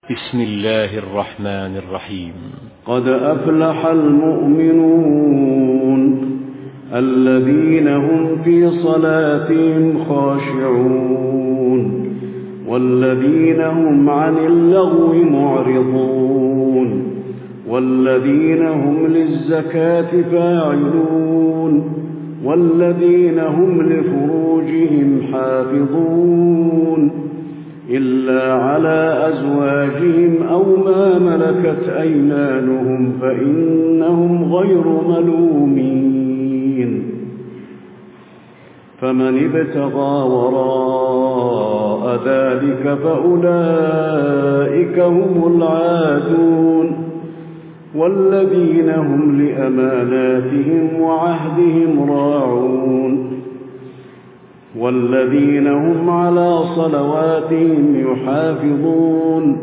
بسم الله الرحمن الرحيم. قد أفلح المؤمنون الذين هم في صلاتهم خاشعون والذين هم عن اللغو معرضون والذين هم للزكاة فاعلون والذين هم لفروجهم حافظون إلا على أزواجهم أو ما ملكت أيمانهم فإنهم غير ملومين. فمن ابتغى وراء ذلك فأولئك هم العادون والذين هم لأماناتهم وعهدهم راعون والذين هم على صلواتهم يحافظون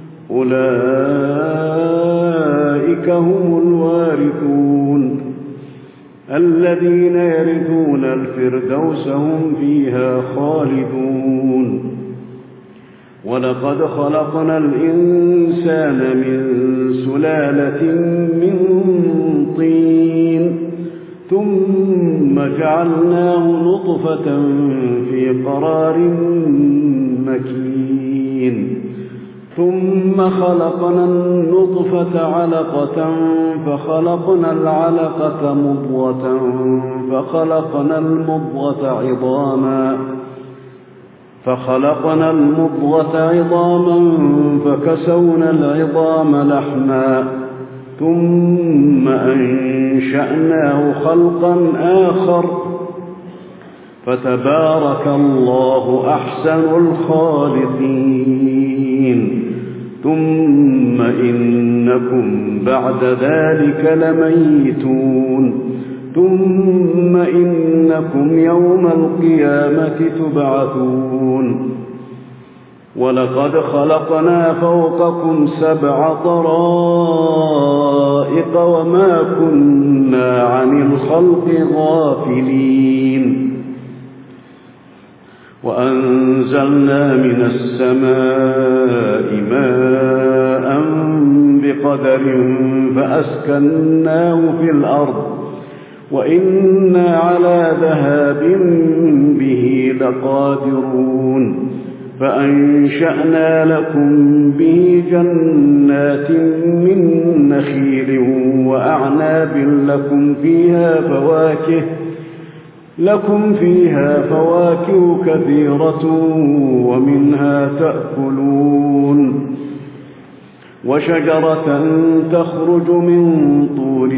أولئك هم الوارثون الذين يرثون الفردوس هم فيها خالدون. ولقد خلقنا الإنسان من سلالة من طين ثم جعلناه نطفة في قرار مكين ثم خلقنا النطفة علقة فخلقنا العلقة مضغة فخلقنا المضغة عظاما فكسونا العظام لحما ثم أنشأناه خلقا آخر فتبارك الله أحسن الخالقين. ثم إنكم بعد ذلك لميتون ثم إنكم يوم القيامة تبعثون. ولقد خلقنا فوقكم 7 طرائق وما كنا عن الخلق غافلين. وأنزلنا من السماء ماء بقدر فأسكناه في الأرض وإنا على ذهاب به لقادرون. فأنشأنا لكم به جنات من نخيل وأعناب لكم فيها فواكه كثيرة ومنها تأكلون. وشجرة تخرج من طور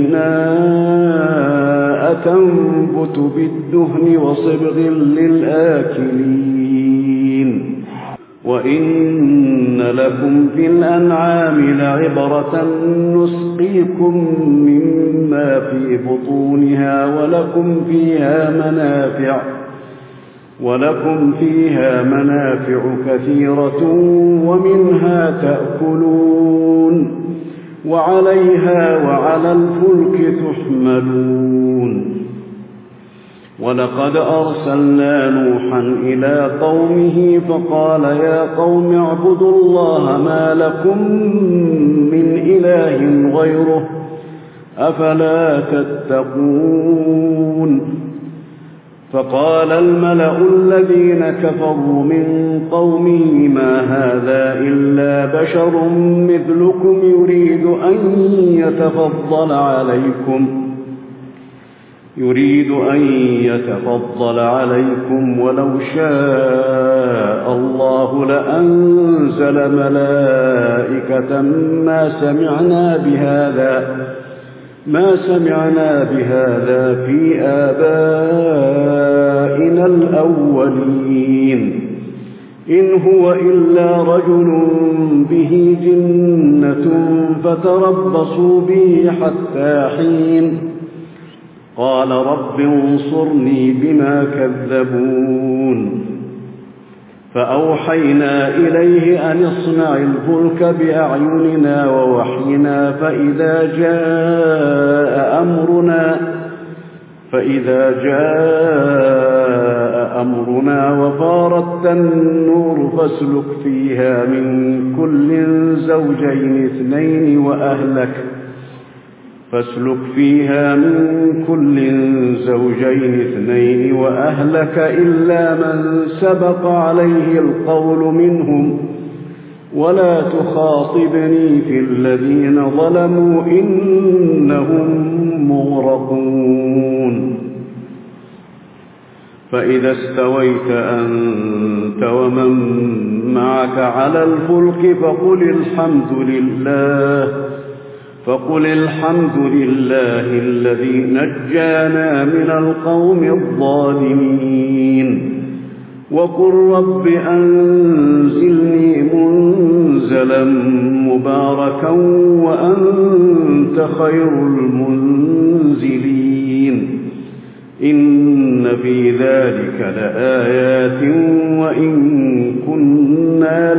سيناء تنبت بالدهن وصبغ للآكلين. وإن لكم في الأنعام لعبرة نسقيكم مما في بطونها ولكم فيها منافع كثيرة ومنها تأكلون وعليها وعلى الفلك تحملون. ولقد أرسلنا نوحا إلى قومه فقال يا قوم اعبدوا الله ما لكم من إله غيره أفلا تتقون. فقال الملأ الذين كفروا من قومه ما هذا إلا بشر مثلكم يريد أن يتفضل عليكم ولو شاء الله لأنزل ملائكة ما سمعنا بهذا في آبائنا الأولين إن هو إلا رجل به جنة فتربصوا به حتى حين. قال رب انصرني بما كذبون. فأوحينا إليه أن اصنع الفلك بأعيننا ووحينا فإذا جاء أمرنا وفارت النور فاسلك فيها من كل الزوجين اثنين وأهلك فاسلك فيها من كل زوجين اثنين وأهلك إلا من سبق عليه القول منهم ولا تخاطبني في الذين ظلموا إنهم مغرقون فإذا استويت أنت ومن معك على الفلك فقل الحمد لله الذي نجانا من القوم الظالمين وقل رب أنزلني منزلا مباركا وأنت خير المنزلين إن في ذلك لآيات وإن كنا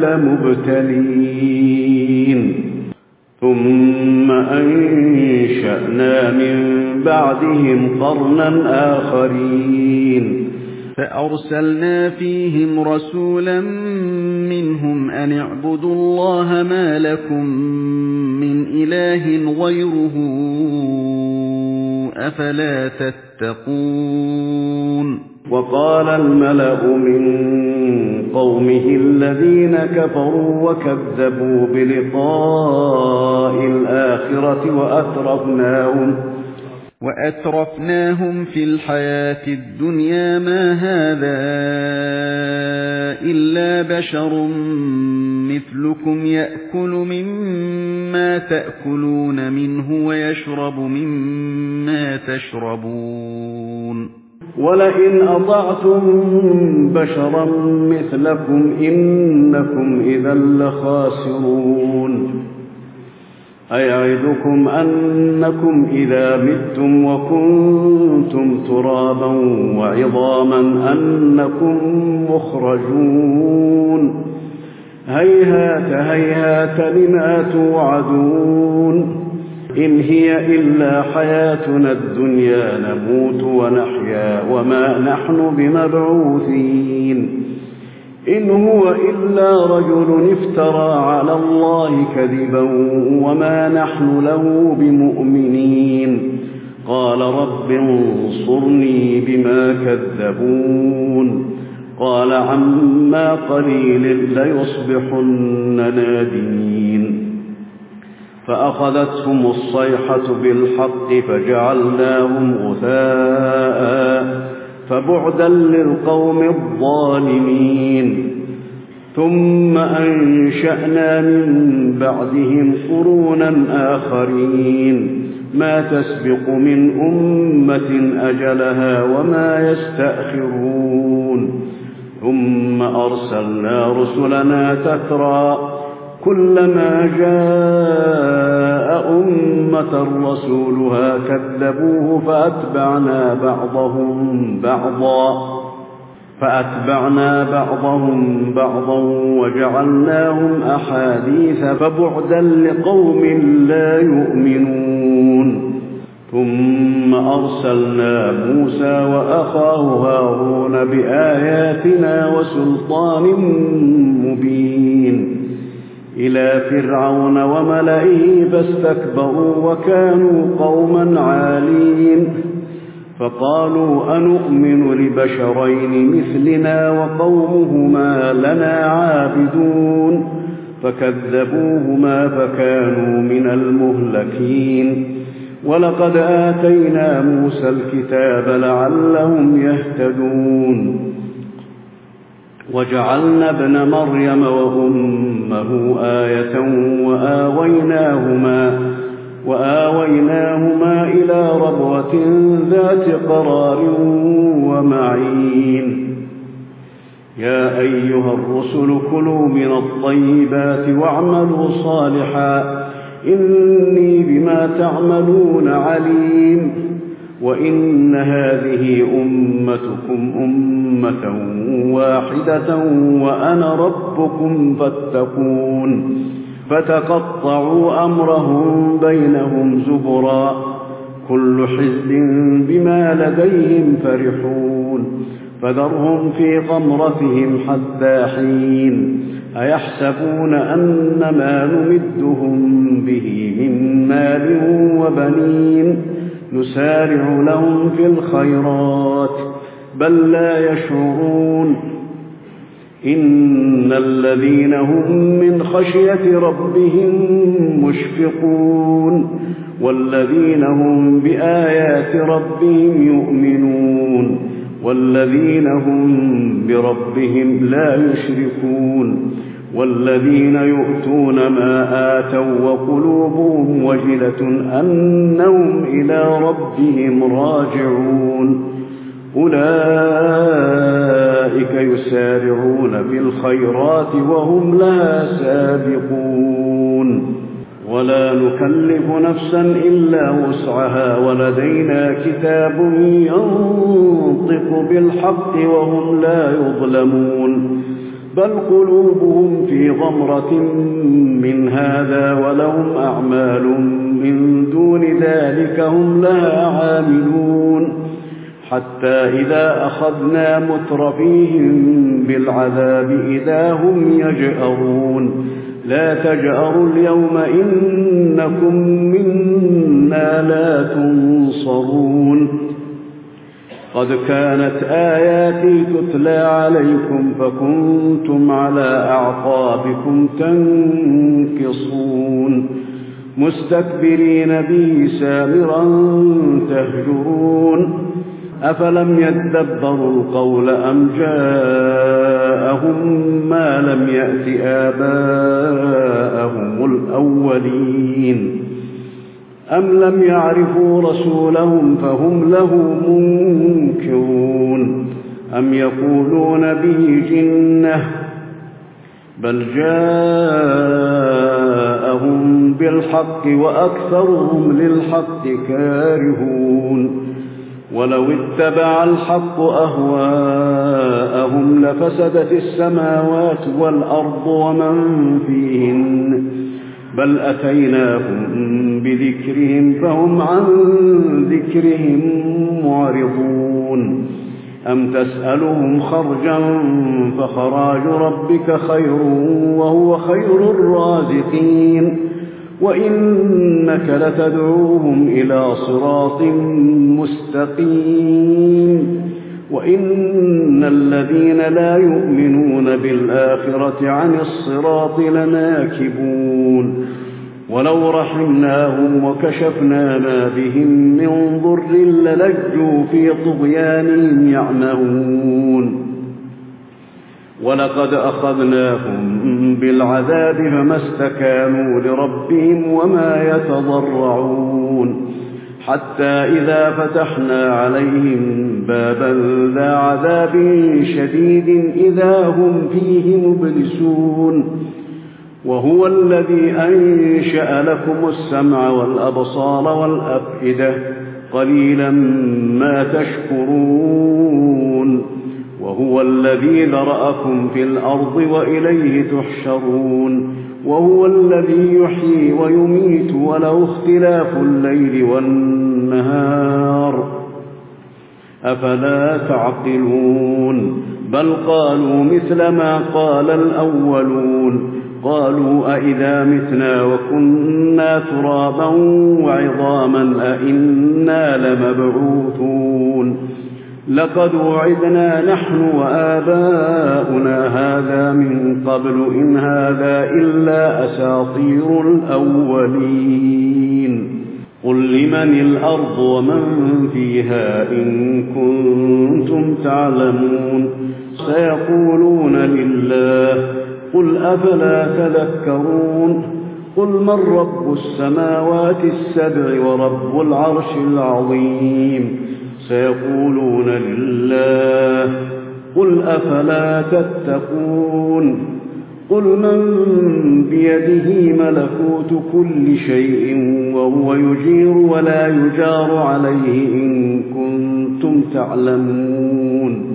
لمبتلين ثم أنشأنا من بعدهم قرنا آخرين فأرسلنا فيهم رسولا منهم أن اعبدوا الله ما لكم من إله غيره أفلا تتقون وقال الملأ من قومه الذين كفروا وكذبوا بلقاء الآخرة وأترفناهم في الحياة الدنيا ما هذا إلا بشر مثلكم يأكل مما تأكلون منه ويشرب مما تشربون ولئن أطعتم بشرا مثلكم إنكم إذا لخاسرون أيعدكم أنكم إذا متم وكنتم ترابا وعظاما أنكم مخرجون هيهات هيهات لما توعدون إن هي إلا حياتنا الدنيا نموت ونحيا وما نحن بمبعوثين إن هو إلا رجل افترى على الله كذبا وما نحن له بمؤمنين قال رب انصرني بما كذبون قال عما قليل ليصبحن نادمين فأخذتهم الصيحة بالحق فجعلناهم غثاء فبعدا للقوم الظالمين ثم أنشأنا من بعدهم قرونا آخرين ما تسبق من أمة أجلها وما يستأخرون ثم أرسلنا رسلنا تترى كلما جاء أمة رسولها كذبوه فأتبعنا بعضهم بعضا وجعلناهم أحاديث فبعدا لقوم لا يؤمنون ثم أرسلنا موسى وأخاه هارون بآياتنا وسلطان مبين إلى فرعون وملئه فاستكبروا وكانوا قوما عالين فقالوا أنؤمن لبشرين مثلنا وقومهما لنا عابدون فكذبوهما فكانوا من المهلكين ولقد آتينا موسى الكتاب لعلهم يهتدون وجعلنا ابن مريم وأمه آية وآويناهما إلى ربوة ذات قرار ومعين يا أيها الرسل كلوا من الطيبات واعملوا صالحا إني بما تعملون عليم وإن هذه أمتكم أمة واحدة وأنا ربكم فاتقون فتقطعوا أمرهم بينهم زبرا كل حزب بما لديهم فرحون فذرهم في غمرتهم حتى حين أيحسبون أن ما نمدهم به من مال وبنين نسارع لهم في الخيرات بل لا يشعرون إن الذين هم من خشية ربهم مشفقون والذين هم بآيات ربهم يؤمنون والذين هم بربهم لا يشركون والذين يؤتون ما آتوا وقلوبهم وجلة أنهم إلى ربهم راجعون أولئك يسارعون في الخيرات وهم لها سابقون ولا نكلف نفسا إلا وسعها ولدينا كتاب ينطق بالحق وهم لا يظلمون بل قلوبهم في غمرة من هذا ولهم أعمال من دون ذلك هم لها عاملون حتى إذا أخذنا مترفيهم بالعذاب إذا هم يجأرون لا تجأروا اليوم إنكم منا لا تنصرون قد كانت آياتي تتلى عليكم فكنتم على أعقابكم تنكصون مستكبرين به سامرا تهجرون أفلم يدبروا القول أم جاءهم ما لم يأت آباءهم الأولين أم لم يعرفوا رسولهم فهم له منكرون أم يقولون به جنة بل جاءهم بالحق وأكثرهم للحق كارهون ولو اتبع الحق أهواءهم لفسدت السماوات والأرض ومن فيهن بل أتيناهم بذكرهم فهم عن ذكرهم معرضون أم تسألهم خرجا فخراج ربك خير وهو خير الرازقين وإنك لتدعوهم إلى صراط مستقيم وإن الذين لا يؤمنون بالآخرة عن الصراط لناكبون ولو رحمناهم وكشفنا ما بهم من ضر للجوا في طغيانهم يعمهون ولقد أخذناهم بالعذاب فما استكانوا لربهم وما يتضرعون حتى إذا فتحنا عليهم بابا ذا عذاب شديد إذا هم فيه مبلسون وهو الذي أنشأ لكم السمع والأبصار والأفئدة قليلا ما تشكرون وهو الذي ذرأكم في الأرض وإليه تحشرون وهو الذي يحيي ويميت وله اختلاف الليل والنهار أفلا تعقلون بل قالوا مثل ما قال الأولون قالوا أئذا متنا وكنا ترابا وعظاما أئنا لمبعوثون لقد وعدنا نحن وآباؤنا هذا من قبل إن هذا إلا أساطير الأولين قل لمن الأرض ومن فيها إن كنتم تعلمون سيقولون لله قل أفلا تذكرون قل من رب السماوات السبع ورب العرش العظيم سيقولون لله قل أفلا تتقون قل من بيده ملكوت كل شيء وهو يجير ولا يجار عليه إن كنتم تعلمون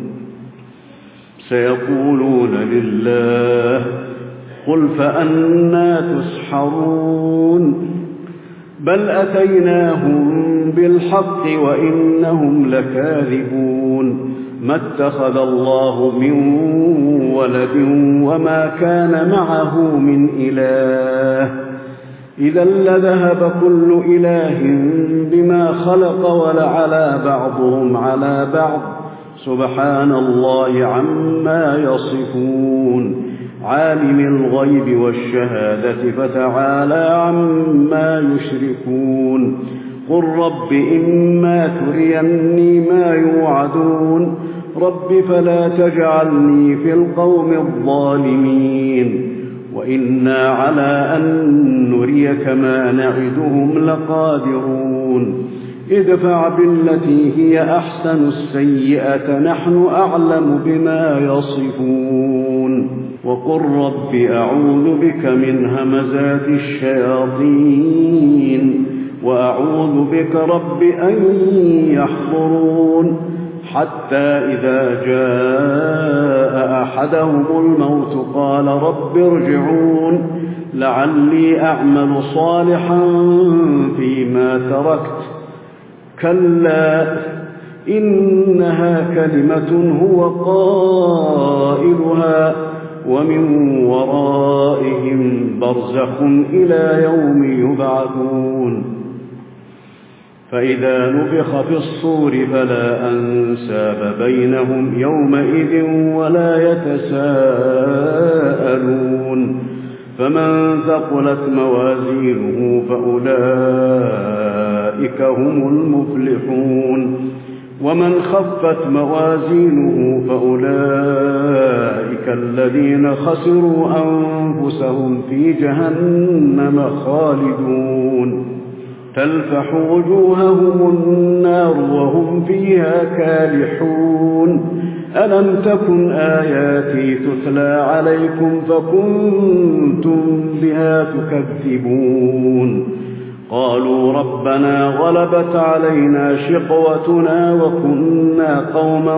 سيقولون لله قل فأنى تسحرون بل أتيناهم بالحق وإنهم لكاذبون ما اتخذ الله من ولد وما كان معه من إله إذا لذهب كل إله بما خلق ولعلى بعضهم على بعض سبحان الله عما يصفون عالم الغيب والشهادة فتعالى عما يشركون قل رب إما تريني ما يوعدون رب فلا تجعلني في القوم الظالمين وإنا على أن نريك ما نعدهم لقادرون ادفع بالتي هي أحسن السيئة نحن أعلم بما يصفون وقل رب أعوذ بك من همزات الشياطين وأعوذ بك رب أن يحضرون حتى إذا جاء أحدهم الموت قال رب ارجعون لعلي أعمل صالحا فيما تركت كلا إنها كلمة هو قائلها ومن ورائهم برزخ إلى يوم يبعثون فإذا نفخ في الصور فلا أنساب بينهم يومئذ ولا يتساءلون فمن ثقلت موازينه فأولئك هم المفلحون ومن خفت موازينه فأولئك الذين خسروا أنفسهم في جهنم خالدون تلفح وجوههم النار وهم فيها كالحون ألم تكن آياتي تتلى عليكم فكنتم بها تكذبون قالوا ربنا غلبت علينا شقوتنا وكنا قوما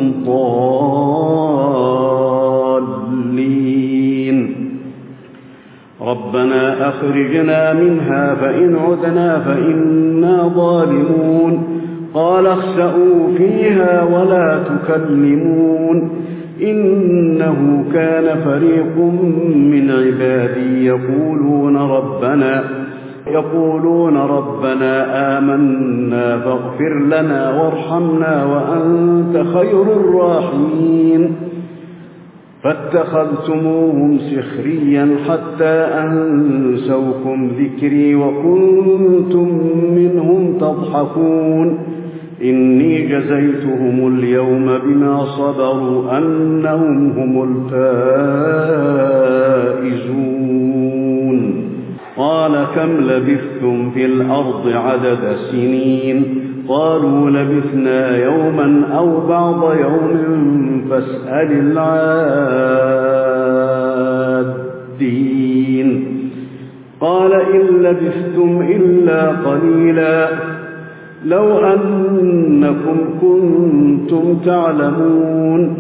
ضالين ربنا أخرجنا منها فإن عدنا فإنا ظالمون قال اخسئوا فيها ولا تكلمون إنه كان فريق من عبادي يقولون ربنا آمنا فاغفر لنا وارحمنا وأنت خير الراحمين فاتخذتموهم سخريا حتى أنسوكم ذكري وكنتم منهم تضحكون إني جزيتهم اليوم بما صبروا أنهم هم الفائزون قال كم لبثتم في الأرض عدد سنين قالوا لبثنا يوما أو بعض يوم فاسأل العادين قال إن لبثتم إلا قليلا لو أنكم كنتم تعلمون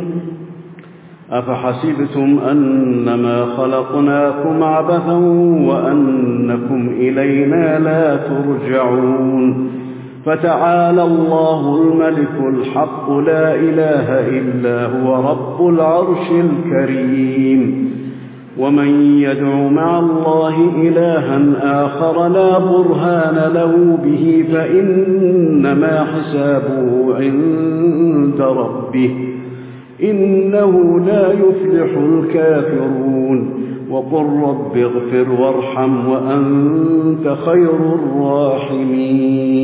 أفحسبتم أنما خلقناكم عبثا وأنكم إلينا لا ترجعون فتعالى الله الملك الحق لا إله إلا هو رب العرش الكريم ومن يدع مع الله إلها آخر لا برهان له به فإنما حسابه عند ربه إنه لا يفلح الكافرون وقل رب اغفر وارحم وأنت خير الراحمين